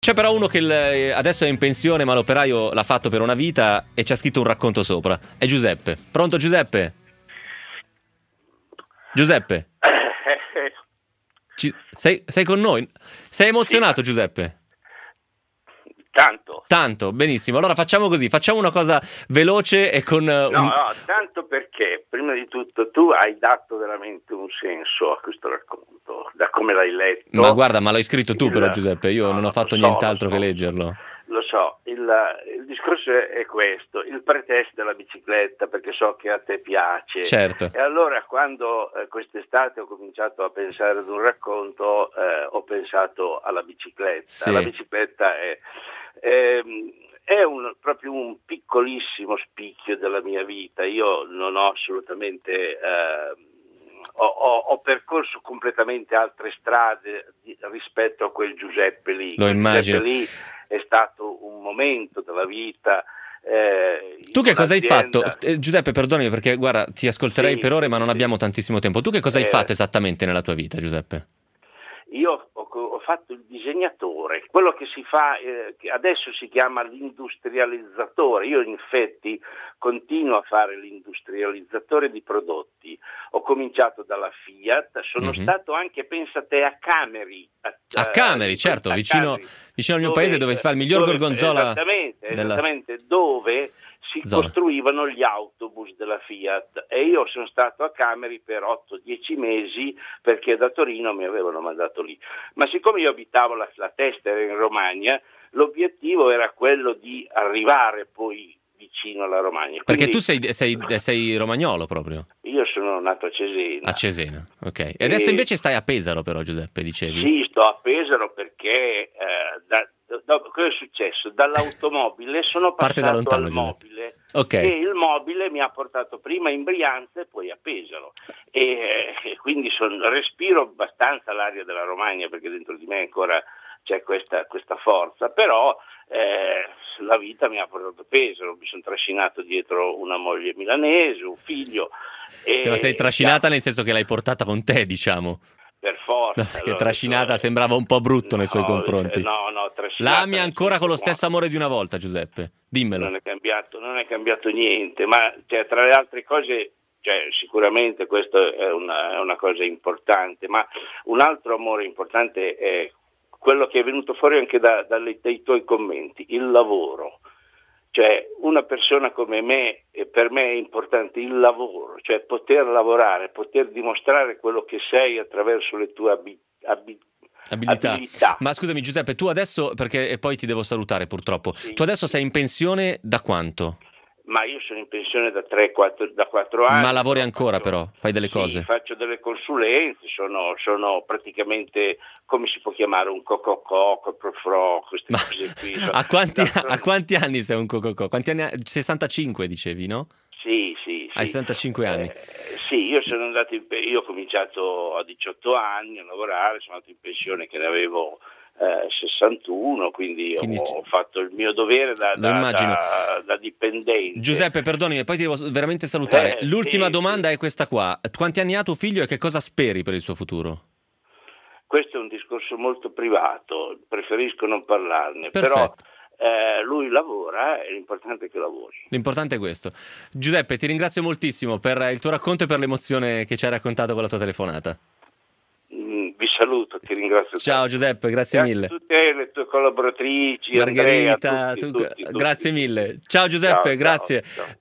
C'è però uno che adesso è in pensione, ma l'operaio l'ha fatto per una vita e ci ha scritto un racconto sopra. È Giuseppe. Pronto Giuseppe? Giuseppe? Sei con noi? Sei emozionato, Sì, Giuseppe? tanto. Tanto, benissimo. Allora facciamo così, facciamo una cosa veloce e con No, tanto perché, prima di tutto, tu hai dato veramente un senso a questo racconto, da come l'hai letto. Ma guarda, ma l'hai scritto tu però, Giuseppe, io non ho fatto nient'altro che leggerlo. Lo so, il discorso è questo, il pretesto della bicicletta, perché so che a te piace. Certo. E allora quando quest'estate ho cominciato a pensare ad un racconto, ho pensato alla bicicletta. Sì. La bicicletta è proprio un piccolissimo spicchio della mia vita. Io non ho assolutamente... Ho percorso completamente altre strade rispetto a quel Giuseppe lì. Lo immagino. Giuseppe lì è stato un momento della vita. Tu che cosa hai fatto? Giuseppe, perdonami perché guarda, ti ascolterei per ore, ma non abbiamo tantissimo tempo. Tu che cosa hai fatto esattamente nella tua vita, Giuseppe? Io ho fatto il disegnatore, quello che si fa, che adesso si chiama l'industrializzatore. Io in effetti continuo a fare l'industrializzatore di prodotti. Ho cominciato dalla Fiat, sono stato anche, pensa te, a Cameri. A Cameri, certo, vicino al mio paese dove si fa il miglior gorgonzola. Esattamente, dove si costruivano gli autobus della Fiat, e io sono stato a Cameri per 8-10 mesi perché da Torino mi avevano mandato lì. Ma siccome io abitavo, la testa era in Romagna, l'obiettivo era quello di arrivare poi vicino alla Romagna. Perché tu sei romagnolo proprio? Io sono nato a Cesena. A Cesena, ok. E adesso invece stai a Pesaro però, Giuseppe, dicevi? Sì, sto a Pesaro perché cosa è successo? Dall'automobile sono passato lontano, al mobile. Okay. E il mobile mi ha portato prima in Brianza e poi a Pesaro. E quindi respiro abbastanza l'aria della Romagna, perché dentro di me ancora c'è questa forza, però la vita mi ha portato a Pesaro, mi sono trascinato dietro una moglie milanese, un figlio. Te la sei trascinata nel senso che l'hai portata con te, diciamo? Per forza. No, perché trascinata sembrava un po' brutto nei suoi confronti. No, trascinata. La ami ancora con lo stesso amore di una volta, Giuseppe? Dimmelo. Non è cambiato niente, ma tra le altre cose, sicuramente questo è una cosa importante, ma un altro amore importante è quello che è venuto fuori anche dai tuoi commenti, il lavoro. Cioè, una persona come me, per me è importante il lavoro, cioè poter lavorare, poter dimostrare quello che sei attraverso le tue abilità. Ma scusami Giuseppe, tu adesso, perché poi ti devo salutare purtroppo, sì, tu adesso sei in pensione da quanto? Ma io sono in pensione da 4 anni. Ma lavori ancora però? Fai delle cose? Faccio delle consulenze, sono praticamente, come si può chiamare, un cococò, queste cose qui. A quanti anni sei un cococò? Quanti anni? 65 dicevi, no? Sì. Hai 65 anni? Sì, io ho cominciato a 18 anni a lavorare, sono andato in pensione che ne avevo 61, quindi ho fatto il mio dovere da dipendente. Giuseppe, perdonami, poi ti devo veramente salutare. L'ultima domanda è questa qua. Quanti anni ha tuo figlio e che cosa speri per il suo futuro? Questo è un discorso molto privato, preferisco non parlarne. Perfetto. Però lui lavora e l'importante è che lavori. L'importante è questo. Giuseppe, ti ringrazio moltissimo per il tuo racconto e per l'emozione che ci hai raccontato con la tua telefonata. Vi saluto, ti ringrazio. Ciao Giuseppe, grazie mille. A tutte le tue collaboratrici, Margherita, Andrea, tutti. grazie mille. Ciao Giuseppe, grazie. Ciao.